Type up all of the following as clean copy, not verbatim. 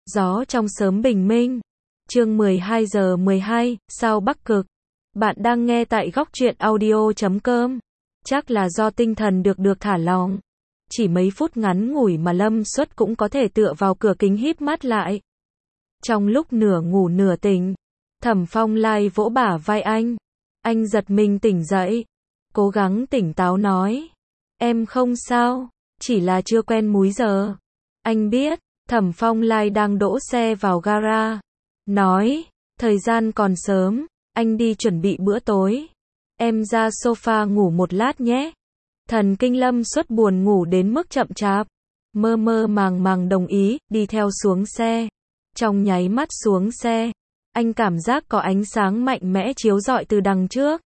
Gió trong sớm bình minh. Chương 12 giờ 12, sao Bắc Cực. Bạn đang nghe tại góc truyện audio.com. Chắc là do tinh thần được thả lỏng. Chỉ mấy phút ngắn ngủi mà Lâm Xuất cũng có thể tựa vào cửa kính híp mắt lại. Trong lúc nửa ngủ nửa tỉnh, Thẩm Phong Lai vỗ bả vai anh. Anh giật mình tỉnh dậy. Cố gắng tỉnh táo nói. Em không sao, chỉ là chưa quen múi giờ. Anh biết, Thẩm Phong Lai đang đỗ xe vào gara. Nói, thời gian còn sớm, anh đi chuẩn bị bữa tối. Em ra sofa ngủ một lát nhé. Thần kinh Lâm Xuất buồn ngủ đến mức chậm chạp. Mơ mơ màng màng đồng ý, đi theo xuống xe. Trong nháy mắt xuống xe, anh cảm giác có ánh sáng mạnh mẽ chiếu rọi từ đằng trước.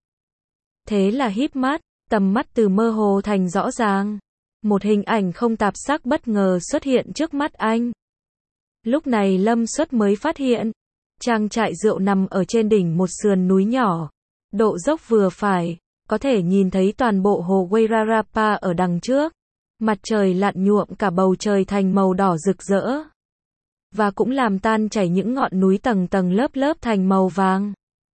Thế là híp mắt, tầm mắt từ mơ hồ thành rõ ràng. Một hình ảnh không tạp sắc bất ngờ xuất hiện trước mắt anh. Lúc này Lâm Xuất mới phát hiện, trang trại rượu nằm ở trên đỉnh một sườn núi nhỏ. Độ dốc vừa phải, có thể nhìn thấy toàn bộ hồ Wairarapa ở đằng trước. Mặt trời lặn nhuộm cả bầu trời thành màu đỏ rực rỡ. Và cũng làm tan chảy những ngọn núi tầng tầng lớp lớp thành màu vàng.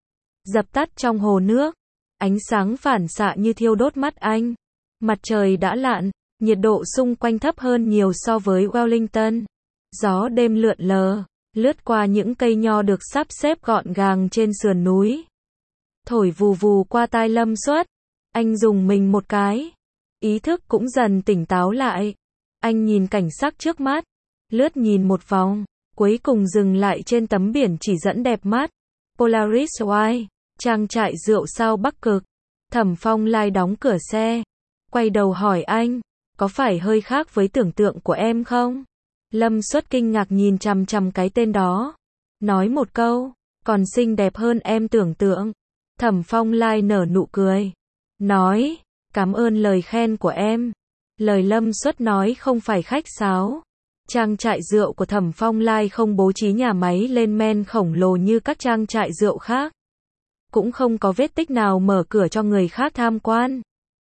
Dập tắt trong hồ nước, ánh sáng phản xạ như thiêu đốt mắt anh. Mặt trời đã lặn, nhiệt độ xung quanh thấp hơn nhiều so với Wellington. Gió đêm lượn lờ, lướt qua những cây nho được sắp xếp gọn gàng trên sườn núi. Thổi vù vù qua tai Lâm Xuất. Anh rùng mình một cái. Ý thức cũng dần tỉnh táo lại. Anh nhìn cảnh sắc trước mắt, lướt nhìn một vòng, cuối cùng dừng lại trên tấm biển chỉ dẫn đẹp mắt. Polaris White, trang trại rượu sao Bắc Cực. Thẩm Phong Lai đóng cửa xe, quay đầu hỏi anh, có phải hơi khác với tưởng tượng của em không? Lâm Xuất kinh ngạc nhìn chằm chằm cái tên đó. Nói một câu, còn xinh đẹp hơn em tưởng tượng. Thẩm Phong Lai nở nụ cười. Nói, cảm ơn lời khen của em. Lời Lâm Xuất nói không phải khách sáo. Trang trại rượu của Thẩm Phong Lai không bố trí nhà máy lên men khổng lồ như các trang trại rượu khác. Cũng không có vết tích nào mở cửa cho người khác tham quan.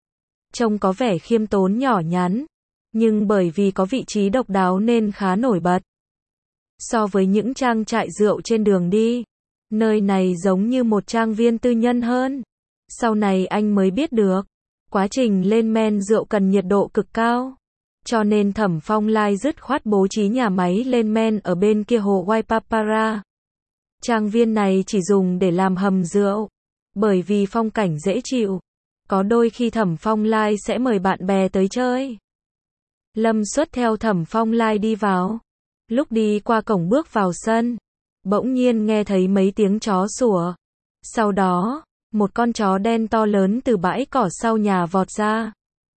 Trông có vẻ khiêm tốn nhỏ nhắn, nhưng bởi vì có vị trí độc đáo nên khá nổi bật. So với những trang trại rượu trên đường đi, nơi này giống như một trang viên tư nhân hơn. Sau này anh mới biết được, quá trình lên men rượu cần nhiệt độ cực cao. Cho nên Thẩm Phong Lai dứt khoát bố trí nhà máy lên men ở bên kia hồ Waipapara. Trang viên này chỉ dùng để làm hầm rượu, bởi vì phong cảnh dễ chịu. Có đôi khi Thẩm Phong Lai sẽ mời bạn bè tới chơi. Lâm Xuất theo Thẩm Phong Lai đi vào. Lúc đi qua cổng bước vào sân, bỗng nhiên nghe thấy mấy tiếng chó sủa. Sau đó, một con chó đen to lớn từ bãi cỏ sau nhà vọt ra.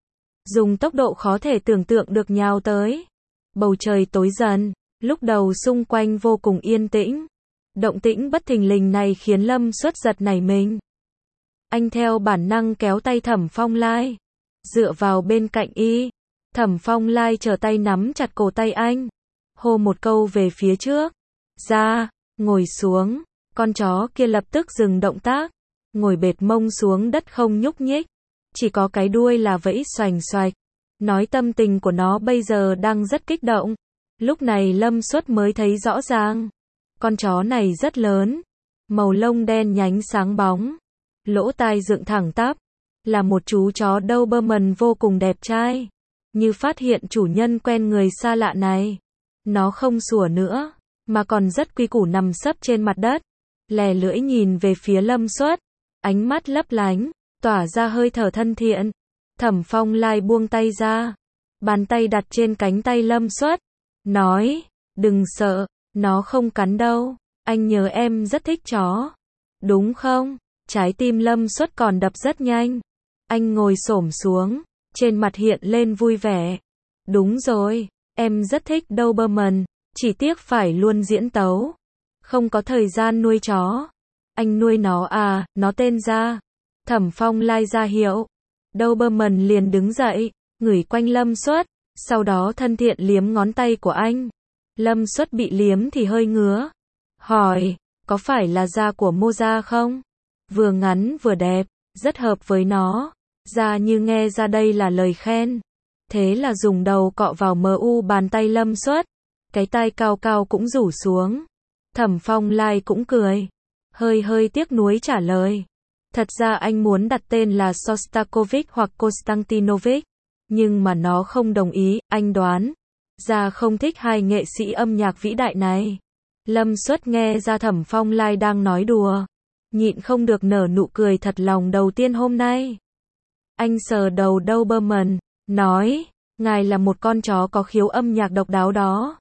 Dùng tốc độ khó thể tưởng tượng được nhào tới. Bầu trời tối dần, lúc đầu xung quanh vô cùng yên tĩnh. Động tĩnh bất thình lình này khiến Lâm Xuất giật nảy mình. Anh theo bản năng kéo tay Thẩm Phong Lai, dựa vào bên cạnh y. Thẩm Phong Lai trở tay nắm chặt cổ tay anh, hô một câu về phía trước. Ra, ngồi xuống. Con chó kia lập tức dừng động tác, ngồi bệt mông xuống đất không nhúc nhích. Chỉ có cái đuôi là vẫy xoành xoạch. Nói tâm tình của nó bây giờ đang rất kích động. Lúc này Lâm Xuất mới thấy rõ ràng. Con chó này rất lớn, màu lông đen nhánh sáng bóng, lỗ tai dựng thẳng tắp, là một chú chó Doberman vô cùng đẹp trai. Như phát hiện chủ nhân quen người xa lạ này, nó không sủa nữa, mà còn rất quy củ nằm sấp trên mặt đất, lè lưỡi nhìn về phía Lâm Xuất, ánh mắt lấp lánh, tỏa ra hơi thở thân thiện. Thẩm Phong Lai buông tay ra, bàn tay đặt trên cánh tay Lâm Xuất, nói, đừng sợ, nó không cắn đâu, anh nhớ em rất thích chó, đúng không? Trái tim Lâm Xuất còn đập rất nhanh. Anh ngồi xổm xuống, trên mặt hiện lên vui vẻ. Đúng rồi, em rất thích Doberman, chỉ tiếc phải luôn diễn tấu, không có thời gian nuôi chó. Anh nuôi nó à? Nó tên Ra. Thẩm Phong Lai ra hiệu. Doberman liền đứng dậy, ngửi quanh Lâm Xuất, sau đó thân thiện liếm ngón tay của anh. Lâm Xuất bị liếm thì hơi ngứa, hỏi, có phải là da của Moza không? Vừa ngắn vừa đẹp, rất hợp với nó. Da như nghe ra đây là lời khen. Thế là dùng đầu cọ vào mu bàn tay Lâm Xuất. cái tai cao cao cũng rủ xuống. Thẩm Phong Lai cũng cười, hơi hơi tiếc nuối trả lời. Thật ra anh muốn đặt tên là Shostakovich hoặc Konstantinovich, nhưng mà nó không đồng ý, anh đoán ra không thích hai nghệ sĩ âm nhạc vĩ đại này. Lâm Suất nghe ra Thẩm Phong Lai đang nói đùa, nhịn không được nở nụ cười thật lòng đầu tiên hôm nay. Anh sờ đầu Doberman, nói, ngài là một con chó có khiếu âm nhạc độc đáo đó.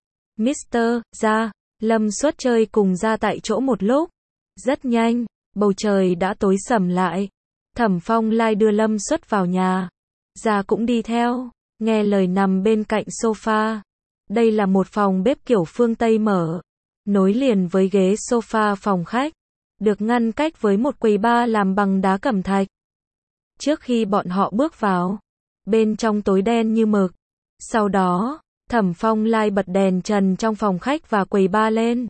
Mr. Ra, Lâm Suất chơi cùng ra tại chỗ một lúc. Rất nhanh, bầu trời đã tối sầm lại. Thẩm Phong Lai đưa Lâm Suất vào nhà. Ra cũng đi theo, nghe lời nằm bên cạnh sofa. Đây là một phòng bếp kiểu phương Tây mở, nối liền với ghế sofa phòng khách, được ngăn cách với một quầy bar làm bằng đá cẩm thạch. Trước khi bọn họ bước vào, bên trong tối đen như mực. Sau đó, Thẩm Phong Lai bật đèn trần trong phòng khách và quầy bar lên.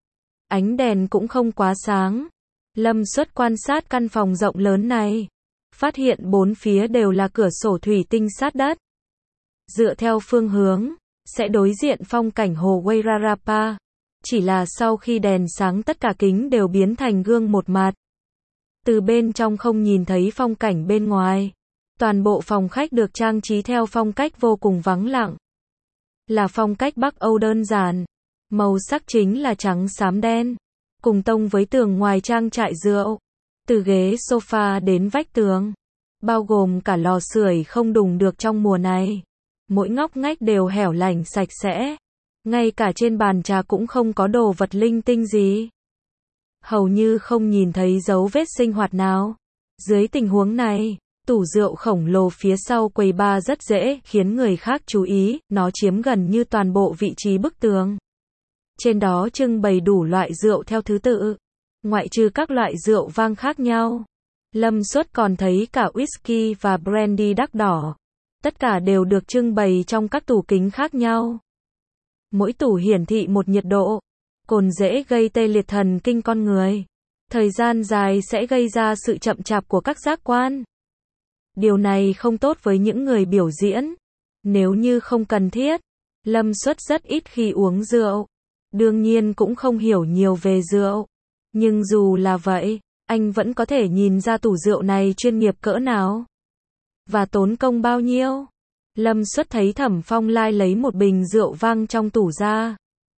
Ánh đèn cũng không quá sáng. Lâm Suất quan sát căn phòng rộng lớn này, phát hiện bốn phía đều là cửa sổ thủy tinh sát đất. Dựa theo phương hướng, sẽ đối diện phong cảnh hồ Wairarapa. Chỉ là sau khi đèn sáng tất cả kính đều biến thành gương một mặt. Từ bên trong không nhìn thấy phong cảnh bên ngoài. Toàn bộ phòng khách được trang trí theo phong cách vô cùng vắng lặng. Là phong cách Bắc Âu đơn giản. Màu sắc chính là trắng xám đen, cùng tông với tường ngoài trang trại rượu. Từ ghế sofa đến vách tường, bao gồm cả lò sưởi không đùng được trong mùa này. Mỗi ngóc ngách đều hẻo lánh sạch sẽ. Ngay cả trên bàn trà cũng không có đồ vật linh tinh gì. Hầu như không nhìn thấy dấu vết sinh hoạt nào. Dưới tình huống này, tủ rượu khổng lồ phía sau quầy bar rất dễ khiến người khác chú ý, nó chiếm gần như toàn bộ vị trí bức tường. Trên đó trưng bày đủ loại rượu theo thứ tự, ngoại trừ các loại rượu vang khác nhau. Lâm Suất còn thấy cả whisky và brandy đắt đỏ. Tất cả đều được trưng bày trong các tủ kính khác nhau. Mỗi tủ hiển thị một nhiệt độ. Cồn dễ gây tê liệt thần kinh con người. Thời gian dài sẽ gây ra sự chậm chạp của các giác quan. Điều này không tốt với những người biểu diễn. Nếu như không cần thiết, Lâm Suất rất ít khi uống rượu. Đương nhiên cũng không hiểu nhiều về rượu. Nhưng dù là vậy, anh vẫn có thể nhìn ra tủ rượu này chuyên nghiệp cỡ nào. Và tốn công bao nhiêu. Lâm Suất thấy Thẩm Phong Lai lấy một bình rượu vang trong tủ ra.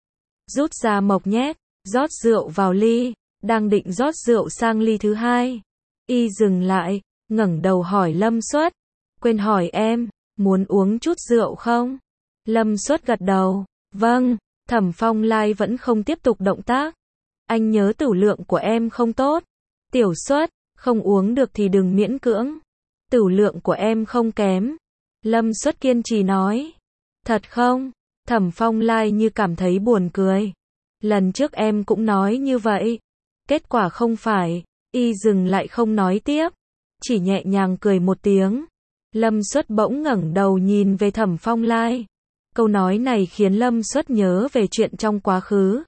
Rút ra mộc nhét, rót rượu vào ly, đang định rót rượu sang ly thứ hai. Y dừng lại, ngẩng đầu hỏi Lâm Suất, quên hỏi em, muốn uống chút rượu không? Lâm Suất gật đầu, vâng. Thẩm Phong Lai vẫn không tiếp tục động tác. Anh nhớ tửu lượng của em không tốt. Tiểu Suất, không uống được thì đừng miễn cưỡng. Tửu lượng của em không kém. Lâm Suất kiên trì nói. Thật không? Thẩm Phong Lai như cảm thấy buồn cười. Lần trước em cũng nói như vậy. Kết quả không phải. Y dừng lại không nói tiếp. Chỉ nhẹ nhàng cười một tiếng. Lâm Suất bỗng ngẩng đầu nhìn về Thẩm Phong Lai. Câu nói này khiến Lâm Suất nhớ về chuyện trong quá khứ.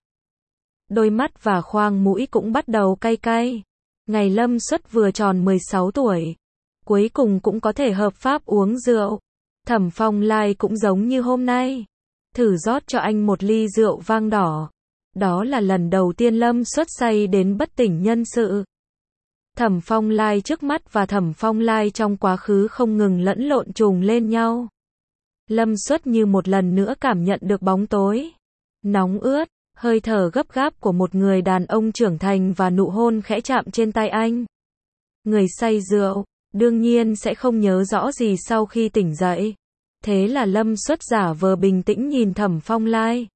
Đôi mắt và khoang mũi cũng bắt đầu cay cay. Ngày Lâm Suất vừa tròn 16 tuổi. Cuối cùng cũng có thể hợp pháp uống rượu. Thẩm Phong Lai cũng giống như hôm nay. Thử rót cho anh một ly rượu vang đỏ. Đó là lần đầu tiên Lâm Suất say đến bất tỉnh nhân sự. Thẩm Phong Lai trước mắt và Thẩm Phong Lai trong quá khứ không ngừng lẫn lộn trùng lên nhau. Lâm Suất như một lần nữa cảm nhận được bóng tối nóng ướt, hơi thở gấp gáp của một người đàn ông trưởng thành và nụ hôn khẽ chạm trên tay anh. Người say rượu, đương nhiên sẽ không nhớ rõ gì sau khi tỉnh dậy. Thế là Lâm Suất giả vờ bình tĩnh nhìn Thẩm Phong Lai.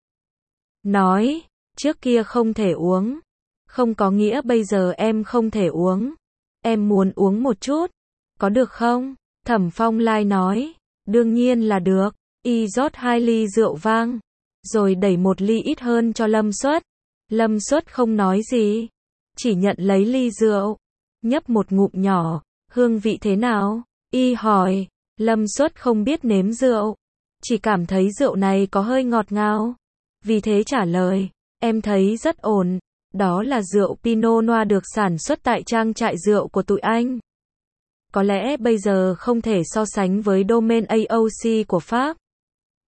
Nói, trước kia không thể uống. Không có nghĩa bây giờ em không thể uống. Em muốn uống một chút. Có được không? Thẩm Phong Lai nói. Đương nhiên là được. Y rót 2 ly rượu vang. Rồi đẩy một ly ít hơn cho Lâm Suất. Lâm Suất không nói gì. Chỉ nhận lấy ly rượu. Nhấp một ngụm nhỏ. Hương vị thế nào? Y hỏi. Lâm Suất không biết nếm rượu. Chỉ cảm thấy rượu này có hơi ngọt ngào. Vì thế trả lời. Em thấy rất ổn. Đó là rượu Pinot Noir được sản xuất tại trang trại rượu của tụi anh. Có lẽ bây giờ không thể so sánh với Domaine AOC của Pháp.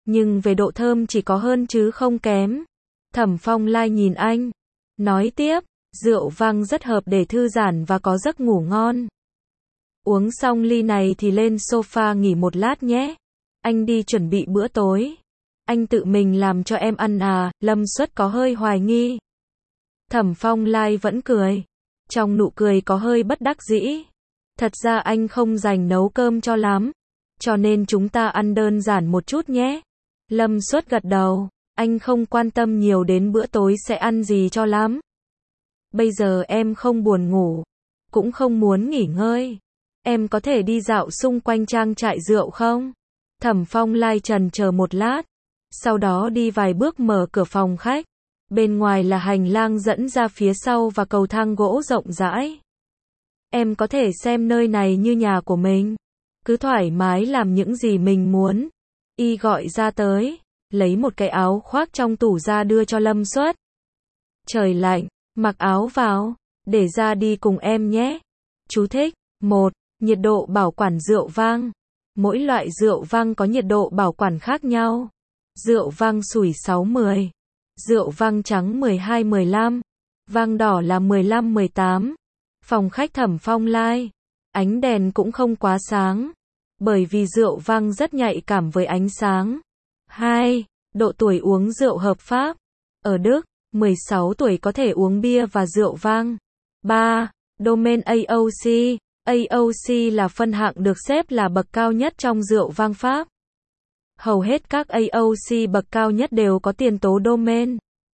nhưng về độ thơm chỉ có hơn chứ không kém. Thẩm Phong Lai nhìn anh, nói tiếp, rượu vang rất hợp để thư giãn và có giấc ngủ ngon. Uống xong ly này thì lên sofa nghỉ một lát nhé. Anh đi chuẩn bị bữa tối. Anh tự mình làm cho em ăn à? Lâm Suất có hơi hoài nghi. Thẩm Phong Lai vẫn cười. Trong nụ cười có hơi bất đắc dĩ. Thật ra anh không rành nấu cơm cho lắm. Cho nên chúng ta ăn đơn giản một chút nhé. Lâm Suất gật đầu. Anh không quan tâm nhiều đến bữa tối sẽ ăn gì cho lắm. Bây giờ em không buồn ngủ. Cũng không muốn nghỉ ngơi. Em có thể đi dạo xung quanh trang trại rượu không? Thẩm Phong Lai chần chờ một lát. Sau đó đi vài bước mở cửa phòng khách. Bên ngoài là hành lang dẫn ra phía sau và cầu thang gỗ rộng rãi. Em có thể xem nơi này như nhà của mình. Cứ thoải mái làm những gì mình muốn. Y gọi ra tới. Lấy một cái áo khoác trong tủ ra đưa cho Lâm Suất. Trời lạnh, mặc áo vào. Để ra đi cùng em nhé. Chú thích. 1. Nhiệt độ bảo quản rượu vang. Mỗi loại rượu vang có nhiệt độ bảo quản khác nhau. Rượu vang sủi 6-10. Rượu vang trắng 12-15. Vang đỏ là 15-18. Phòng khách Thẩm Phong Lai. Ánh đèn cũng không quá sáng. Bởi vì rượu vang rất nhạy cảm với ánh sáng. 2. Độ tuổi uống rượu hợp pháp. Ở Đức, 16 tuổi có thể uống bia và rượu vang. 3. Domain AOC. AOC là phân hạng được xếp là bậc cao nhất trong rượu vang Pháp. Hầu hết các AOC bậc cao nhất đều có tiền tố domain.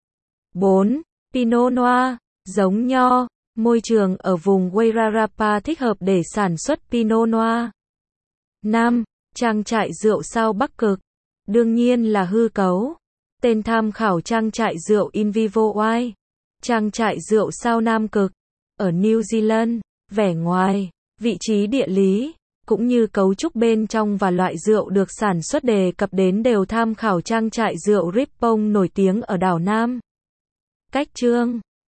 4. Pinot Noir. Giống nho, môi trường ở vùng Wairarapa thích hợp để sản xuất Pinot Noir. 5. Trang trại rượu sao Bắc Cực. Đương nhiên là hư cấu. Tên tham khảo trang trại rượu In Vivo Wine. Trang trại rượu sao Nam Cực. Ở New Zealand. Vẻ ngoài, vị trí địa lý, cũng như cấu trúc bên trong và loại rượu được sản xuất đề cập đến đều tham khảo trang trại rượu Rippon nổi tiếng ở đảo Nam. Cách chương